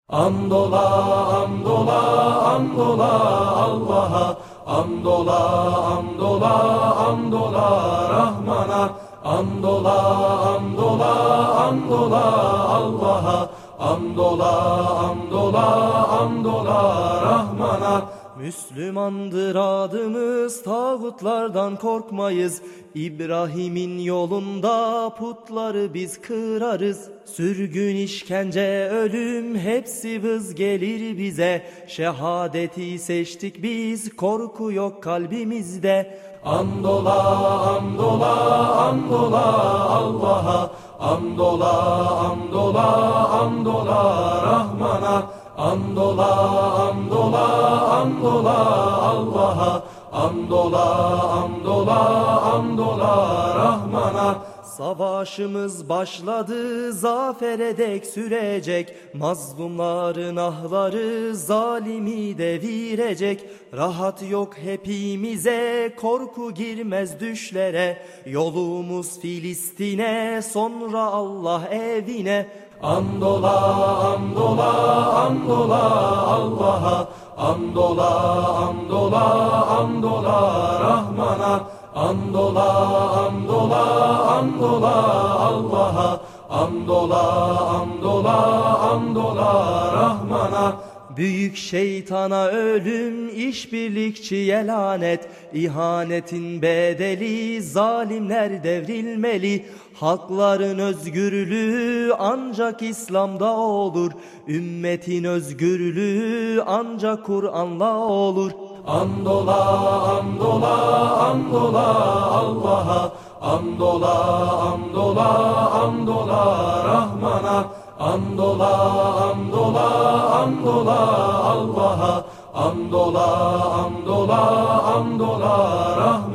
Andola, andola, andola Allah'a, andola, andola, andola Rahman'a, andola, andola, andola Allah'a, andola, andola, andola Rahman'a. Müslümandır adımız, tağutlardan korkmayız. İbrahim'in yolunda putları biz kırarız. Sürgün, işkence, ölüm hepsi vız gelir bize. Şehadeti seçtik biz, korku yok kalbimizde. Andola, andola, andola Allah'a, andola, andola, andola Rahman'a, andola, andola, andola Allah'a, andola, andola, andola Rahman'a. Savaşımız başladı, zafere dek sürecek. Mazlumların ahları zalimi devirecek. Rahat yok hepimize, korku girmez düşlere. Yolumuz Filistin'e, sonra Allah evine. Andola, andola, andola Allah'a, andola, andola, andola Rahman'a, andola, andola, andola Allah'a, andola, andola, andola Rahman'a. Büyük şeytana ölüm, işbirlikçiye lanet. İhanetin bedeli, zalimler devrilmeli. Halkların özgürlüğü ancak İslam'da olur. Ümmetin özgürlüğü ancak Kur'an'la olur. Andola, andola, andola Allah'a, andola, andola, andola Rahman'a, andola, andola, andola Allah'a, andola, andola, andola Rahman'a.